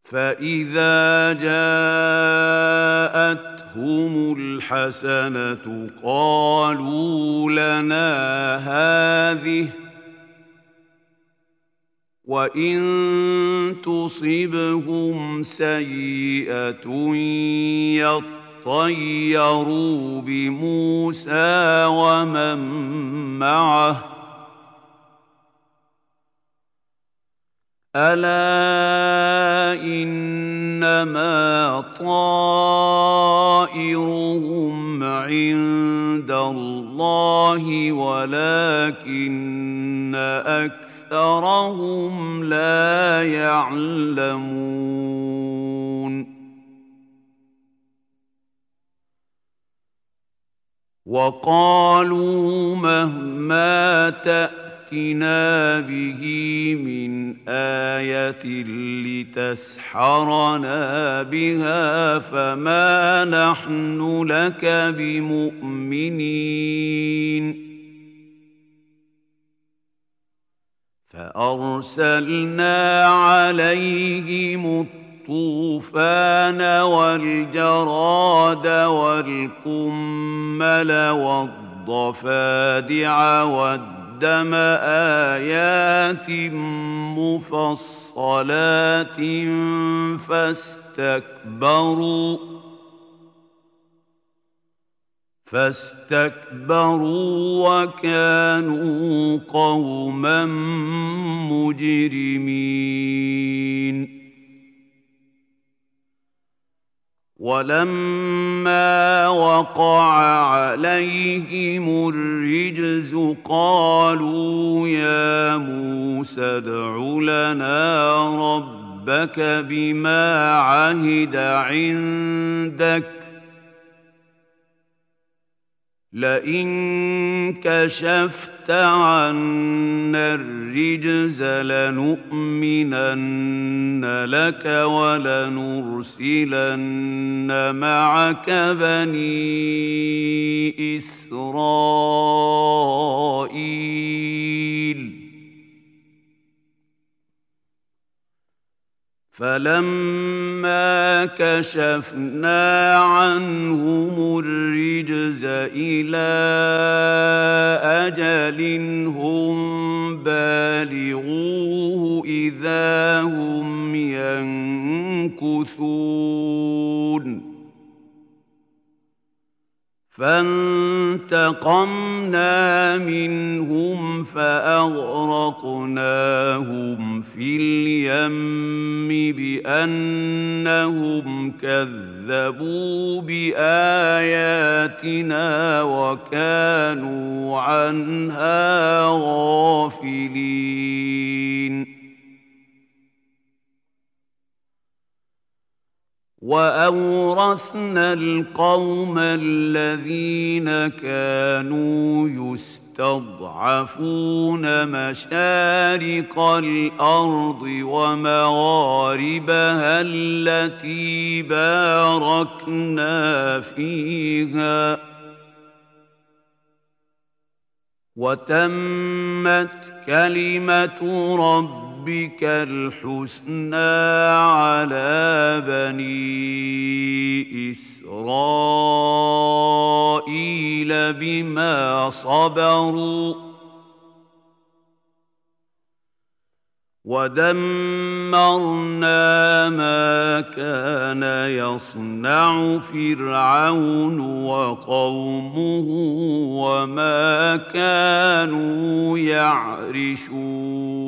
فإذا جاءتهم الحسنة قالوا لنا هذه، وإن تصبهم سيئة يطيروا بموسى ومن معه، ألا إنما طائرهم عند الله ولكن أكثرهم لا يعلمون. وقالوا مهما تأتنا به من آية لتسحرنا بها فما نحن لك بمؤمنين. فأرسلنا عليهم الطوفان والجراد والقمل والضفادع والدم آيات مفصلات فاستكبروا وكانوا قوما مجرمين. ولما وقع عليهم الرجز قالوا يا موسى ادع لنا ربك بما عهد عندك لئن كشفت عنا الرجز لنؤمنن لك ولنرسلن معك بني إسرائيل. فلما كشفنا عنهم الرجز إلى أجل هم بالغوه إذا هم ينكثون. فانتقمنا منهم فأغرقناهم في اليم بأنهم كذبوا بآياتنا وكانوا عنها غافلين. وأورثنا القوم الذين كانوا يستضعفون مشارق الأرض ومغاربها التي باركنا فيها، وتمت كلمة ربك الحسنى على بني إسرائيل بما صبروا، ودمرنا ما كان يصنع فرعون وقومه وما كانوا يعرشون.